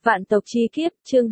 Vạn tộc chi kiếp, chương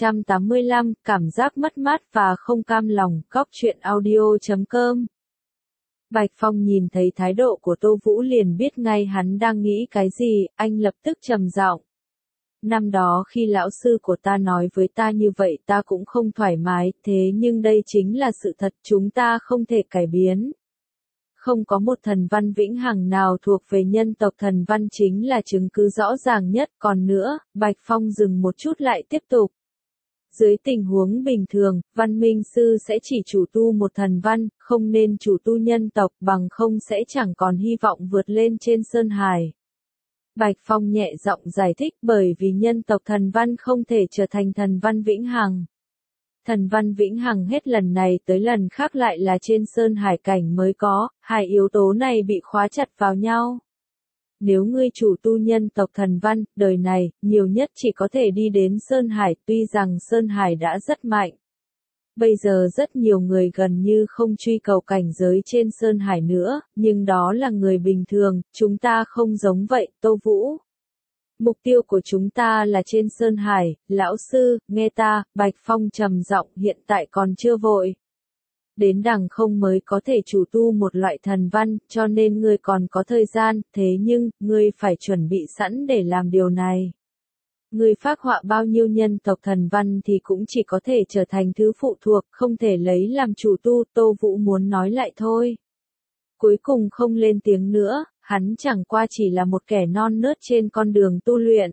285, cảm giác mất mát và không cam lòng, góc truyện audio.com. Bạch Phong nhìn thấy thái độ của Tô Vũ liền biết ngay hắn đang nghĩ cái gì, anh lập tức trầm giọng. Năm đó khi lão sư của ta nói với ta như vậy ta cũng không thoải mái, thế nhưng đây chính là sự thật, chúng ta không thể cải biến. Không có một thần văn vĩnh hằng nào thuộc về nhân tộc, thần văn chính là chứng cứ rõ ràng nhất. Còn nữa, Bạch Phong dừng một chút lại tiếp tục. Dưới tình huống bình thường, văn minh sư sẽ chỉ chủ tu một thần văn, không nên chủ tu nhân tộc, bằng không sẽ chẳng còn hy vọng vượt lên trên Sơn Hải. Bạch Phong nhẹ giọng giải thích, bởi vì nhân tộc thần văn không thể trở thành thần văn vĩnh hằng. Thần văn vĩnh hằng hết lần này tới lần khác lại là trên Sơn Hải cảnh mới có, hai yếu tố này bị khóa chặt vào nhau. Nếu ngươi chủ tu nhân tộc thần văn, đời này, nhiều nhất chỉ có thể đi đến Sơn Hải, tuy rằng Sơn Hải đã rất mạnh. Bây giờ rất nhiều người gần như không truy cầu cảnh giới trên Sơn Hải nữa, nhưng đó là người bình thường, chúng ta không giống vậy, Tô Vũ. Mục tiêu của chúng ta là trên Sơn Hải, lão sư, nghe ta, Bạch Phong trầm giọng, hiện tại còn chưa vội. Đến đằng không mới có thể chủ tu một loại thần văn, cho nên ngươi còn có thời gian, thế nhưng, ngươi phải chuẩn bị sẵn để làm điều này. Ngươi phác họa bao nhiêu nhân tộc thần văn thì cũng chỉ có thể trở thành thứ phụ thuộc, không thể lấy làm chủ tu, Tô Vũ muốn nói lại thôi. Cuối cùng không lên tiếng nữa, hắn chẳng qua chỉ là một kẻ non nớt trên con đường tu luyện.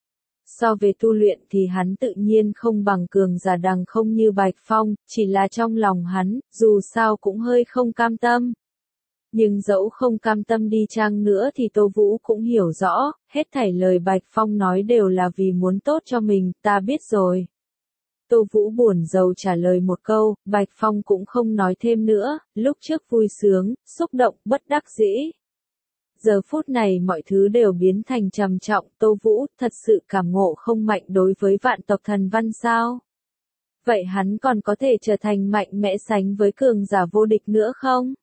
So về tu luyện thì hắn tự nhiên không bằng cường giả đằng không như Bạch Phong, chỉ là trong lòng hắn, dù sao cũng hơi không cam tâm. Nhưng dẫu không cam tâm đi chăng nữa thì Tô Vũ cũng hiểu rõ, hết thảy lời Bạch Phong nói đều là vì muốn tốt cho mình, ta biết rồi. Tô Vũ buồn rầu trả lời một câu, Bạch Phong cũng không nói thêm nữa, lúc trước vui sướng, xúc động, bất đắc dĩ. Giờ phút này mọi thứ đều biến thành trầm trọng, Tô Vũ thật sự cảm ngộ không mạnh đối với vạn tộc thần văn sao? Vậy hắn còn có thể trở thành mạnh mẽ sánh với cường giả vô địch nữa không?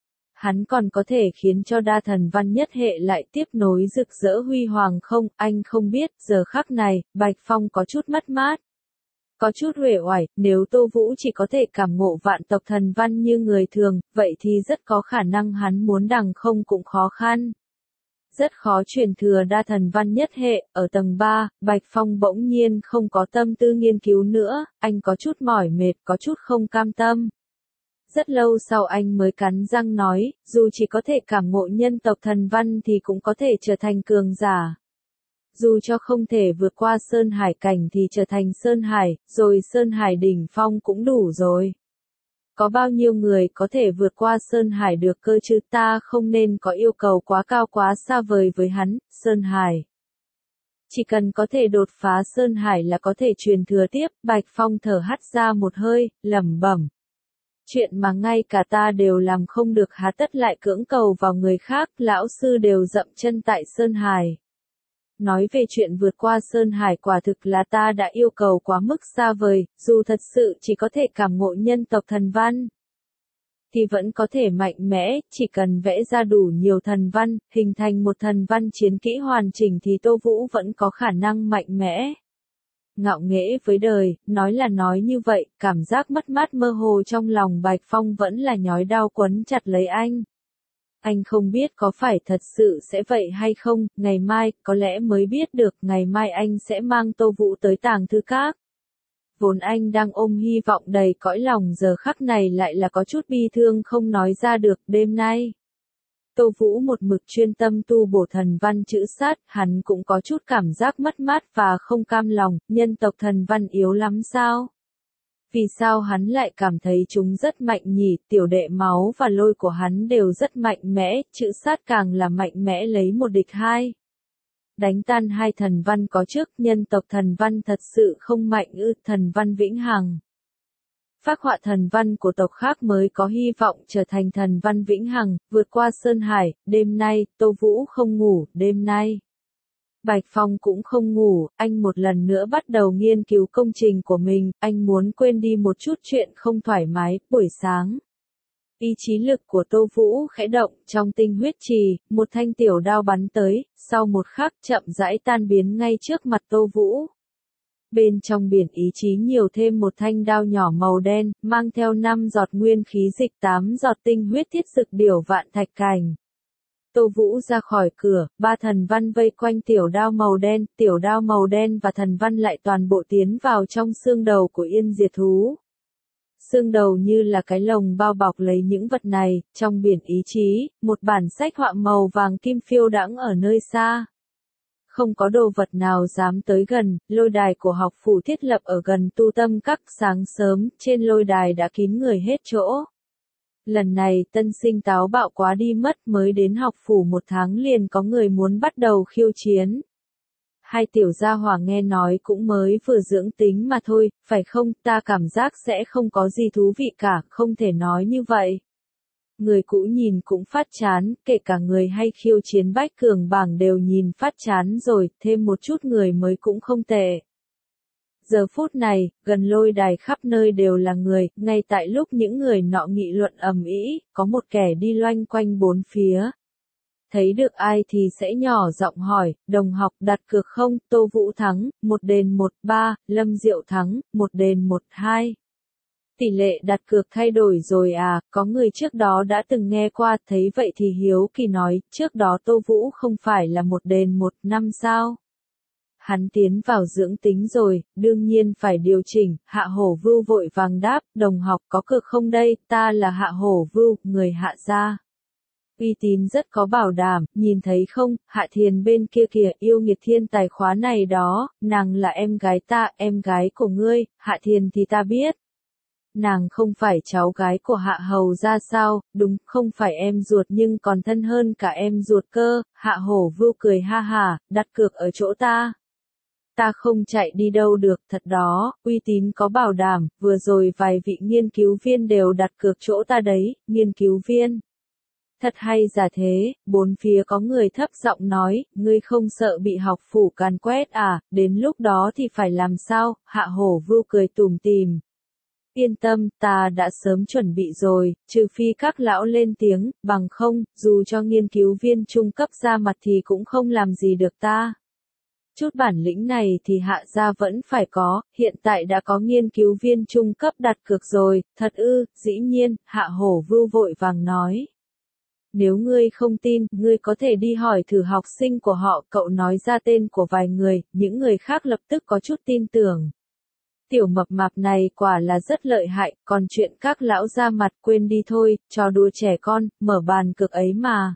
Hắn còn có thể khiến cho đa thần văn nhất hệ lại tiếp nối rực rỡ huy hoàng không? Anh không biết, giờ khắc này, Bạch Phong có chút mất mát. Có chút uể oải, nếu Tô Vũ chỉ có thể cảm ngộ vạn tộc thần văn như người thường, vậy thì rất có khả năng hắn muốn đằng không cũng khó khăn. Rất khó truyền thừa đa thần văn nhất hệ, ở tầng 3, Bạch Phong bỗng nhiên không có tâm tư nghiên cứu nữa, anh có chút mỏi mệt, có chút không cam tâm. Rất lâu sau anh mới cắn răng nói, dù chỉ có thể cảm ngộ nhân tộc thần văn thì cũng có thể trở thành cường giả. Dù cho không thể vượt qua Sơn Hải cảnh thì trở thành Sơn Hải, rồi Sơn Hải đỉnh phong cũng đủ rồi. Có bao nhiêu người có thể vượt qua Sơn Hải được cơ chứ, ta không nên có yêu cầu quá cao quá xa vời với hắn, Sơn Hải. Chỉ cần có thể đột phá Sơn Hải là có thể truyền thừa tiếp, Bạch Phong thở hắt ra một hơi, lẩm bẩm. Chuyện mà ngay cả ta đều làm không được há tất lại cưỡng cầu vào người khác, lão sư đều dậm chân tại Sơn Hải. Nói về chuyện vượt qua Sơn Hải quả thực là ta đã yêu cầu quá mức xa vời, dù thật sự chỉ có thể cảm ngộ nhân tộc thần văn. Thì vẫn có thể mạnh mẽ, chỉ cần vẽ ra đủ nhiều thần văn, hình thành một thần văn chiến kỹ hoàn chỉnh thì Tô Vũ vẫn có khả năng mạnh mẽ. Ngạo nghễ với đời, nói là nói như vậy, cảm giác mất mát mơ hồ trong lòng Bạch Phong vẫn là nhói đau quấn chặt lấy anh. Anh không biết có phải thật sự sẽ vậy hay không, ngày mai, có lẽ mới biết được, ngày mai anh sẽ mang Tô Vũ tới tàng thư các. Vốn anh đang ôm hy vọng đầy cõi lòng giờ khắc này lại là có chút bi thương không nói ra được, đêm nay. Tô Vũ một mực chuyên tâm tu bổ thần văn chữ sát, hắn cũng có chút cảm giác mất mát và không cam lòng, nhân tộc thần văn yếu lắm sao? Vì sao hắn lại cảm thấy chúng rất mạnh nhỉ, tiểu đệ máu và lôi của hắn đều rất mạnh mẽ, chữ sát càng là mạnh mẽ lấy một địch hai. Đánh tan hai thần văn có trước, nhân tộc thần văn thật sự không mạnh ư, thần văn vĩnh hằng. Phác họa thần văn của tộc khác mới có hy vọng trở thành thần văn vĩnh hằng, vượt qua Sơn Hải, đêm nay, Tô Vũ không ngủ, đêm nay. Bạch Phong cũng không ngủ, anh một lần nữa bắt đầu nghiên cứu công trình của mình, anh muốn quên đi một chút chuyện không thoải mái, buổi sáng. Ý chí lực của Tô Vũ khẽ động, trong tinh huyết trì, một thanh tiểu đao bắn tới, sau một khắc chậm rãi tan biến ngay trước mặt Tô Vũ. Bên trong biển ý chí nhiều thêm một thanh đao nhỏ màu đen, mang theo 5 giọt nguyên khí dịch 8 giọt tinh huyết thiết dực điểu vạn thạch cành. Tô Vũ ra khỏi cửa, 3 thần văn vây quanh tiểu đao màu đen và thần văn lại toàn bộ tiến vào trong xương đầu của Yên Diệt thú. Xương đầu như là cái lồng bao bọc lấy những vật này, trong biển ý chí, một bản sách họa màu vàng kim phiêu đãng ở nơi xa. Không có đồ vật nào dám tới gần, lôi đài của học phủ thiết lập ở gần tu tâm các, sáng sớm, trên lôi đài đã kín người hết chỗ. Lần này tân sinh táo bạo quá đi mất, mới đến học phủ 1 tháng liền có người muốn bắt đầu khiêu chiến. Hai tiểu gia hỏa nghe nói cũng mới vừa dưỡng tính mà thôi, phải không, ta cảm giác sẽ không có gì thú vị cả, không thể nói như vậy. Người cũ nhìn cũng phát chán, kể cả người hay khiêu chiến bách cường bảng đều nhìn phát chán rồi, thêm một chút người mới cũng không tệ. Giờ phút này, gần lôi đài khắp nơi đều là người, ngay tại lúc những người nọ nghị luận ầm ĩ, có một kẻ đi loanh quanh bốn phía. Thấy được ai thì sẽ nhỏ giọng hỏi, đồng học đặt cược không, Tô Vũ thắng, 1-1-3, Lâm Diệu thắng, 1-1-2. Tỷ lệ đặt cược thay đổi rồi à, có người trước đó đã từng nghe qua, thấy vậy thì hiếu kỳ nói, trước đó Tô Vũ không phải là 1-1-5 sao? Hắn tiến vào dưỡng tính rồi, đương nhiên phải điều chỉnh, Hạ Hổ Vưu vội vàng đáp, đồng học có cược không đây, ta là Hạ Hổ Vưu, người Hạ gia. Uy tín rất có bảo đảm, nhìn thấy không, Hạ Thiền bên kia kìa, yêu nghiệt thiên tài khóa này đó, nàng là em gái ta, em gái của ngươi, Hạ Thiền thì ta biết. Nàng không phải cháu gái của Hạ Hầu ra sao, đúng, không phải em ruột nhưng còn thân hơn cả em ruột cơ, Hạ Hổ Vưu cười ha hả, đặt cược ở chỗ ta. Ta không chạy đi đâu được, thật đó, uy tín có bảo đảm, vừa rồi vài vị nghiên cứu viên đều đặt cược chỗ ta đấy, nghiên cứu viên. Thật hay giả thế, bốn phía có người thấp giọng nói, ngươi không sợ bị học phủ càn quét à, đến lúc đó thì phải làm sao, Hạ Hổ Vưu cười tủm tỉm. Yên tâm, ta đã sớm chuẩn bị rồi, trừ phi các lão lên tiếng, bằng không, dù cho nghiên cứu viên trung cấp ra mặt thì cũng không làm gì được ta. Chút bản lĩnh này thì Hạ gia vẫn phải có, hiện tại đã có nghiên cứu viên trung cấp đặt cược rồi, thật ư, dĩ nhiên, Hạ Hổ Vưu vội vàng nói. Nếu ngươi không tin, ngươi có thể đi hỏi thử học sinh của họ, cậu nói ra tên của vài người, những người khác lập tức có chút tin tưởng. Tiểu mập mạp này quả là rất lợi hại, còn chuyện các lão ra mặt quên đi thôi, trò đùa trẻ con, mở bàn cược ấy mà.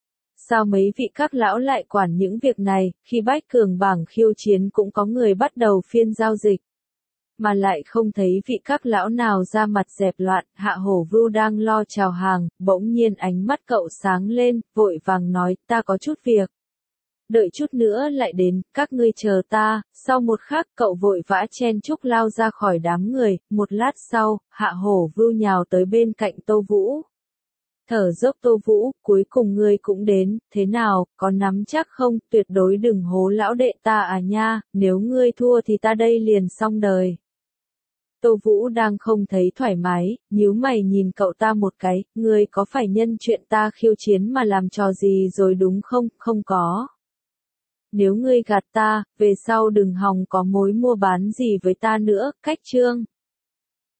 Sao mấy vị các lão lại quản những việc này, khi bách cường bảng khiêu chiến cũng có người bắt đầu phiên giao dịch. Mà lại không thấy vị các lão nào ra mặt dẹp loạn, Hạ Hổ Vưu đang lo chào hàng, bỗng nhiên ánh mắt cậu sáng lên, vội vàng nói, ta có chút việc. Đợi chút nữa lại đến, các ngươi chờ ta, sau một khắc cậu vội vã chen chúc lao ra khỏi đám người, một lát sau, Hạ Hổ Vưu nhào tới bên cạnh Tô Vũ. Thở dốc Tô Vũ, cuối cùng ngươi cũng đến, thế nào, có nắm chắc không, tuyệt đối đừng hố lão đệ ta à nha, nếu ngươi thua thì ta đây liền xong đời. Tô Vũ đang không thấy thoải mái, nhíu mày nhìn cậu ta một cái, ngươi có phải nhân chuyện ta khiêu chiến mà làm trò gì rồi đúng không, không có. Nếu ngươi gạt ta, về sau đừng hòng có mối mua bán gì với ta nữa, cách chương.